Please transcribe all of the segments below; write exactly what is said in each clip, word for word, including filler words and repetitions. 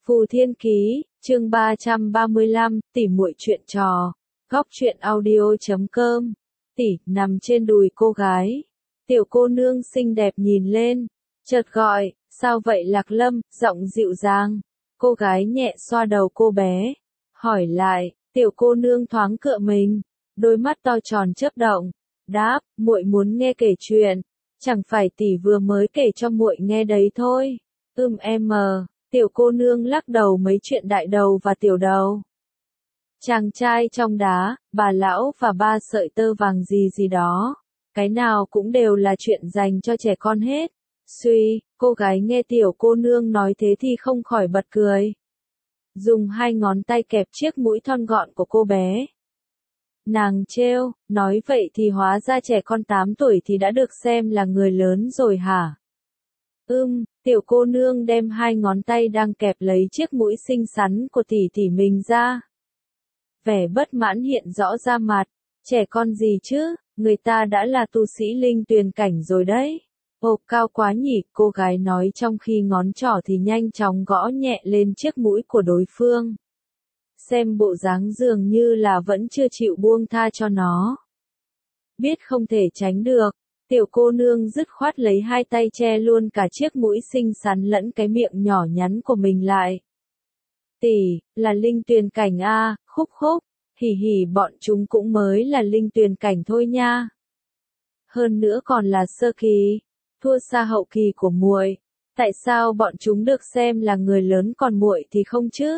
Phù Thiên Ký, chương ba trăm ba mươi lăm, tỉ muội chuyện trò. Góc truyện audio chấm com. Tỉ, nằm trên đùi cô gái. Tiểu cô nương xinh đẹp nhìn lên, chợt gọi, sao vậy Lạc Lâm, giọng dịu dàng. Cô gái nhẹ xoa đầu cô bé, hỏi lại, tiểu cô nương thoáng cựa mình, đôi mắt to tròn chớp động, đáp, muội muốn nghe kể chuyện, chẳng phải tỷ vừa mới kể cho muội nghe đấy thôi. Ừm em mờ. Tiểu cô nương lắc đầu mấy chuyện đại đầu và tiểu đầu. Chàng trai trong đá, bà lão và ba sợi tơ vàng gì gì đó. Cái nào cũng đều là chuyện dành cho trẻ con hết. Suy, cô gái nghe tiểu cô nương nói thế thì không khỏi bật cười. Dùng hai ngón tay kẹp chiếc mũi thon gọn của cô bé. Nàng trêu, nói vậy thì hóa ra trẻ con tám tuổi thì đã được xem là người lớn rồi hả? Ưm, tiểu cô nương đem hai ngón tay đang kẹp lấy chiếc mũi xinh xắn của tỷ tỷ mình ra. Vẻ bất mãn hiện rõ ra mặt, trẻ con gì chứ, người ta đã là tu sĩ linh tuyền cảnh rồi đấy. Ồ, cao quá nhỉ, cô gái nói trong khi ngón trỏ thì nhanh chóng gõ nhẹ lên chiếc mũi của đối phương. Xem bộ dáng dường như là vẫn chưa chịu buông tha cho nó. Biết không thể tránh được. Tiểu cô nương dứt khoát lấy hai tay che luôn cả chiếc mũi xinh xắn lẫn cái miệng nhỏ nhắn của mình lại. Tỷ, là linh tuyền cảnh a, khúc khúc, hỉ hỉ bọn chúng cũng mới là linh tuyền cảnh thôi nha. Hơn nữa còn là sơ kỳ, thua xa hậu kỳ của muội. Tại sao bọn chúng được xem là người lớn còn muội thì không chứ?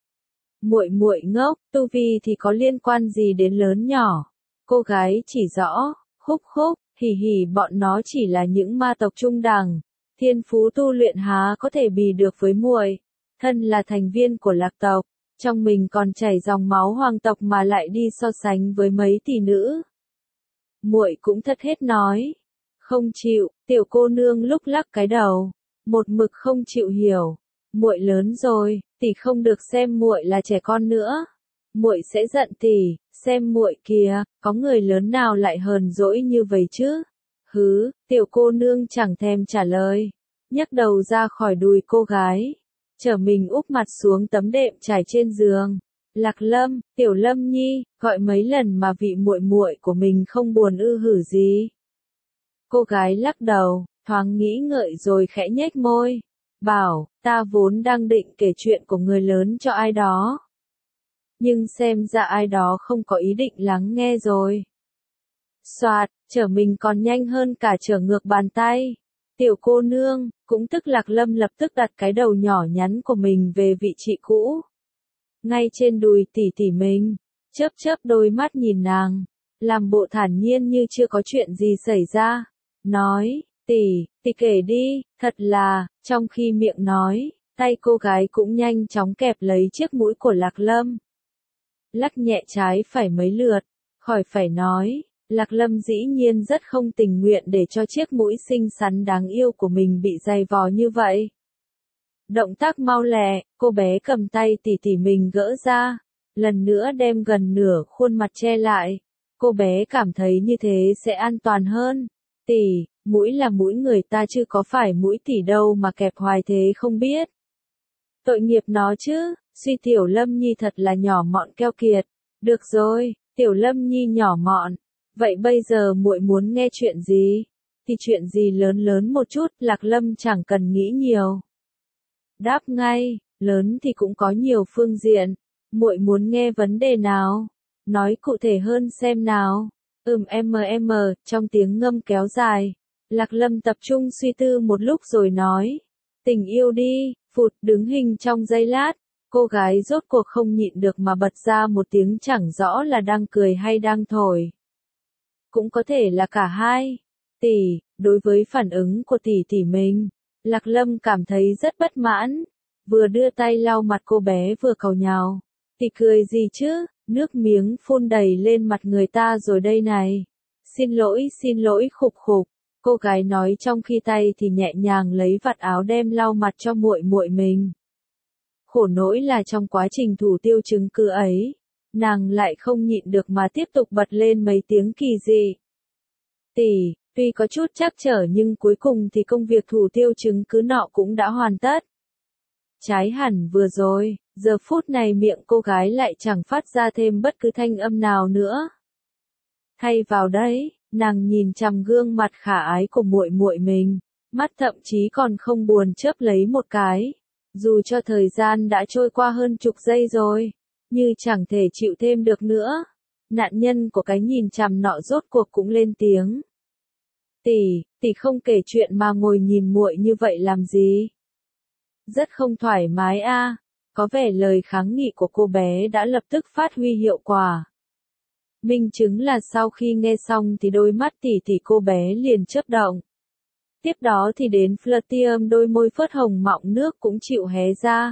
Muội muội ngốc, tu vi thì có liên quan gì đến lớn nhỏ? Cô gái chỉ rõ, khúc khúc. Hỉ hỉ bọn nó chỉ là những ma tộc trung đẳng, thiên phú tu luyện há có thể bì được với muội. Thân là thành viên của lạc tộc, trong mình còn chảy dòng máu hoàng tộc mà lại đi so sánh với mấy tỷ nữ. Muội cũng thật hết nói. Không chịu, tiểu cô nương lúc lắc cái đầu, một mực không chịu hiểu. Muội lớn rồi, tỷ không được xem muội là trẻ con nữa. Muội sẽ giận tỷ, xem muội kìa, có người lớn nào lại hờn dỗi như vậy chứ? Hứ, tiểu cô nương chẳng thèm trả lời, nhấc đầu ra khỏi đùi cô gái, trở mình úp mặt xuống tấm đệm trải trên giường. Lạc Lâm, tiểu Lâm nhi, gọi mấy lần mà vị muội muội của mình không buồn ư hử gì? Cô gái lắc đầu, thoáng nghĩ ngợi rồi khẽ nhếch môi, bảo, ta vốn đang định kể chuyện của người lớn cho ai đó. Nhưng xem ra ai đó không có ý định lắng nghe rồi. Soạt, trở mình còn nhanh hơn cả trở ngược bàn tay. Tiểu cô nương, cũng tức Lạc Lâm lập tức đặt cái đầu nhỏ nhắn của mình về vị trí cũ. Ngay trên đùi tỷ tỷ mình, chớp chớp đôi mắt nhìn nàng, làm bộ thản nhiên như chưa có chuyện gì xảy ra. Nói, tỷ, tỷ kể đi, thật là, trong khi miệng nói, tay cô gái cũng nhanh chóng kẹp lấy chiếc mũi của Lạc Lâm. Lắc nhẹ trái phải mấy lượt, khỏi phải nói, Lạc Lâm dĩ nhiên rất không tình nguyện để cho chiếc mũi xinh xắn đáng yêu của mình bị dày vò như vậy. Động tác mau lẹ, cô bé cầm tay tỷ tỷ mình gỡ ra, lần nữa đem gần nửa khuôn mặt che lại. Cô bé cảm thấy như thế sẽ an toàn hơn. Tỷ, mũi là mũi người ta chứ có phải mũi tỷ đâu mà kẹp hoài thế không biết. Tội nghiệp nó chứ. Suy tiểu Lâm nhi thật là nhỏ mọn keo kiệt. Được rồi, tiểu Lâm nhi nhỏ mọn. Vậy bây giờ muội muốn nghe chuyện gì? Thì chuyện gì lớn lớn một chút, Lạc Lâm chẳng cần nghĩ nhiều. Đáp ngay, lớn thì cũng có nhiều phương diện. Muội muốn nghe vấn đề nào? Nói cụ thể hơn xem nào. Ừm em em, trong tiếng ngâm kéo dài. Lạc Lâm tập trung suy tư một lúc rồi nói. Tình yêu đi, phụt đứng hình trong giây lát. Cô gái rốt cuộc không nhịn được mà bật ra một tiếng chẳng rõ là đang cười hay đang thổi. Cũng có thể là cả hai. Tỷ, đối với phản ứng của tỷ tỷ mình, Lạc Lâm cảm thấy rất bất mãn. Vừa đưa tay lau mặt cô bé vừa cầu nhào. Tỷ cười gì chứ, nước miếng phun đầy lên mặt người ta rồi đây này. Xin lỗi, xin lỗi khục khục. Cô gái nói trong khi tay thì nhẹ nhàng lấy vạt áo đem lau mặt cho muội muội mình. Khổ nỗi là trong quá trình thủ tiêu chứng cứ ấy, nàng lại không nhịn được mà tiếp tục bật lên mấy tiếng kỳ dị. Tỷ, tuy có chút trắc trở nhưng cuối cùng thì công việc thủ tiêu chứng cứ nọ cũng đã hoàn tất. Trái hẳn vừa rồi, giờ phút này miệng cô gái lại chẳng phát ra thêm bất cứ thanh âm nào nữa. Thay vào đấy, nàng nhìn chằm gương mặt khả ái của muội muội mình, mắt thậm chí còn không buồn chớp lấy một cái. Dù cho thời gian đã trôi qua hơn chục giây rồi, như chẳng thể chịu thêm được nữa. Nạn nhân của cái nhìn chằm nọ rốt cuộc cũng lên tiếng. Tỷ, tỷ không kể chuyện mà ngồi nhìn muội như vậy làm gì? Rất không thoải mái a. À. Có vẻ lời kháng nghị của cô bé đã lập tức phát huy hiệu quả. Minh chứng là sau khi nghe xong thì đôi mắt tỷ tỷ cô bé liền chớp động. Tiếp đó thì đến Flirtium đôi môi phớt hồng mọng nước cũng chịu hé ra.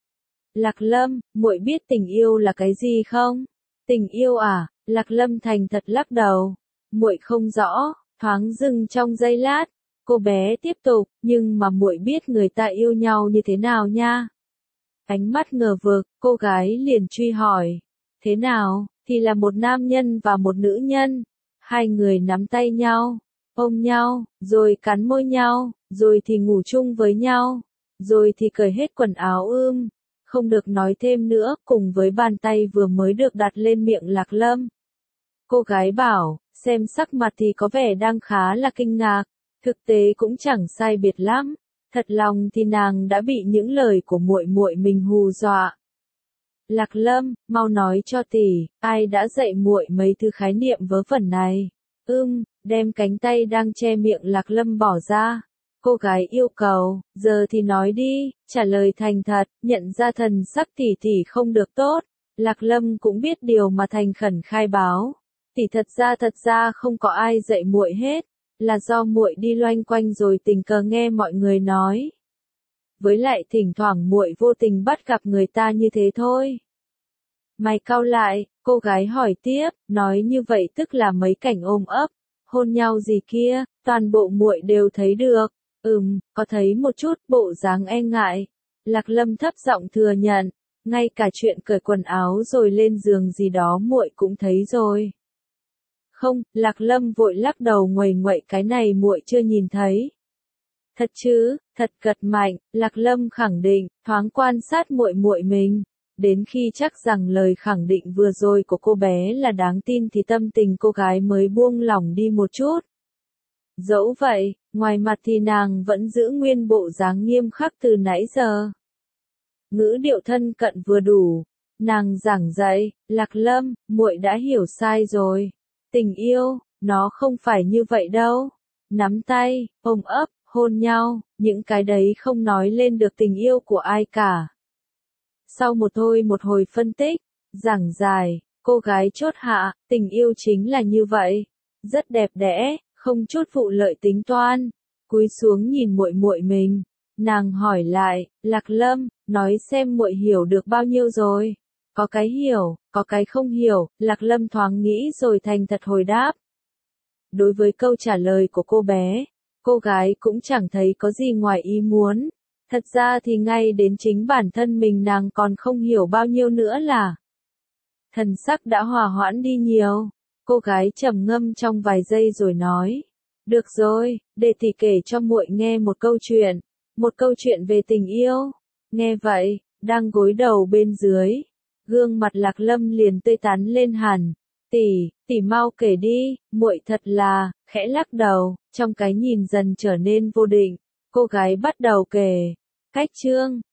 Lạc Lâm, muội biết tình yêu là cái gì không? Tình yêu à? Lạc Lâm thành thật lắc đầu. Muội không rõ. Thoáng dừng trong giây lát, cô bé tiếp tục, nhưng mà muội biết người ta yêu nhau như thế nào nha. Ánh mắt ngờ vực, cô gái liền truy hỏi. Thế nào? Thì là một nam nhân và một nữ nhân. Hai người nắm tay nhau, ôm nhau, rồi cắn môi nhau, rồi thì ngủ chung với nhau, rồi thì cởi hết quần áo ưm. Không được nói thêm nữa, cùng với bàn tay vừa mới được đặt lên miệng Lạc Lâm. Cô gái bảo, xem sắc mặt thì có vẻ đang khá là kinh ngạc, thực tế cũng chẳng sai biệt lắm. Thật lòng thì nàng đã bị những lời của muội muội mình hù dọa. Lạc Lâm, mau nói cho tỷ, ai đã dạy muội mấy thứ khái niệm vớ vẩn này? Ưm, đem cánh tay đang che miệng Lạc Lâm bỏ ra. Cô gái yêu cầu, giờ thì nói đi, trả lời thành thật, nhận ra thần sắc tỷ tỷ không được tốt. Lạc Lâm cũng biết điều mà thành khẩn khai báo. Tỷ thật ra thật ra không có ai dạy muội hết, là do muội đi loanh quanh rồi tình cờ nghe mọi người nói. Với lại thỉnh thoảng muội vô tình bắt gặp người ta như thế thôi. Mày cau lại, cô gái hỏi tiếp, nói như vậy tức là mấy cảnh ôm ấp, hôn nhau gì kia, toàn bộ muội đều thấy được. Ừm, có thấy một chút, bộ dáng e ngại. Lạc Lâm thấp giọng thừa nhận, ngay cả chuyện cởi quần áo rồi lên giường gì đó muội cũng thấy rồi. Không, Lạc Lâm vội lắc đầu nguầy nguậy, cái này muội chưa nhìn thấy. Thật chứ? Thật gật mạnh, Lạc Lâm khẳng định, thoáng quan sát muội muội mình. Đến khi chắc rằng lời khẳng định vừa rồi của cô bé là đáng tin thì tâm tình cô gái mới buông lỏng đi một chút. Dẫu vậy, ngoài mặt thì nàng vẫn giữ nguyên bộ dáng nghiêm khắc từ nãy giờ. Ngữ điệu thân cận vừa đủ, nàng giảng dạy, Lạc Lâm, muội đã hiểu sai rồi. Tình yêu, nó không phải như vậy đâu. Nắm tay, ôm ấp, hôn nhau, những cái đấy không nói lên được tình yêu của ai cả. Sau một thôi một hồi phân tích, giảng giải, cô gái chốt hạ, tình yêu chính là như vậy. Rất đẹp đẽ, không chút vụ lợi tính toan. Cúi xuống nhìn muội muội mình, nàng hỏi lại, Lạc Lâm, nói xem muội hiểu được bao nhiêu rồi? Có cái hiểu, có cái không hiểu, Lạc Lâm thoáng nghĩ rồi thành thật hồi đáp. Đối với câu trả lời của cô bé, cô gái cũng chẳng thấy có gì ngoài ý muốn. Thật ra thì ngay đến chính bản thân mình nàng còn không hiểu bao nhiêu nữa là. Thần sắc đã hòa hoãn đi nhiều. Cô gái trầm ngâm trong vài giây rồi nói. Được rồi, để tỷ kể cho muội nghe một câu chuyện. Một câu chuyện về tình yêu. Nghe vậy, đang gối đầu bên dưới. Gương mặt Lạc Lâm liền tươi tắn lên hẳn. Tỷ, tỷ mau kể đi, muội thật là, khẽ lắc đầu, trong cái nhìn dần trở nên vô định. Cô gái bắt đầu kể. Cách chương,